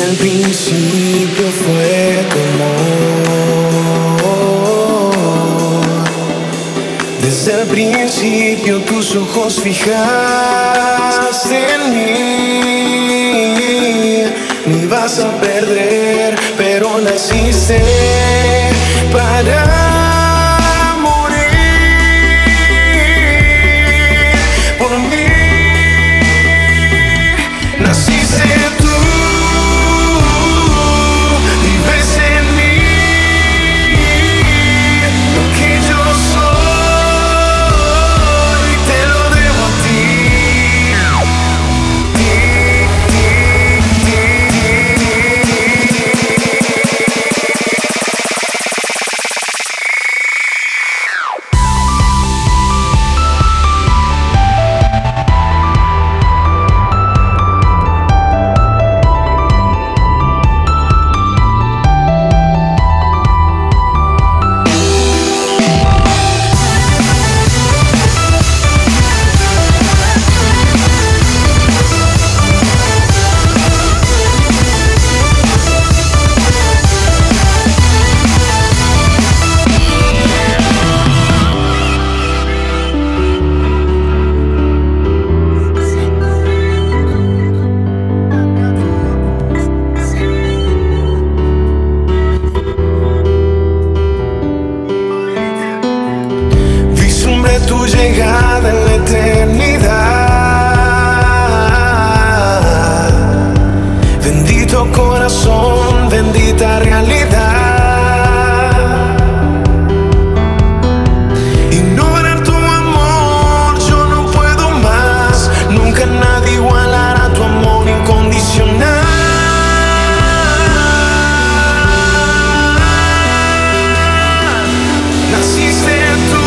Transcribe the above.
el principio fue tu amor. Desde el principio tus ojos fijaste en mí. Me ibas a perder, pero naciste para morir por mí. Naciste tú, vives en mí. Lo que yo soy, te lo debo a ti. Tu llegada en la eternidad. Bendito corazón, bendita realidad. Ignorar tu amor, yo no puedo más. Nunca nadie igualará tu amor incondicional. Naciste tú,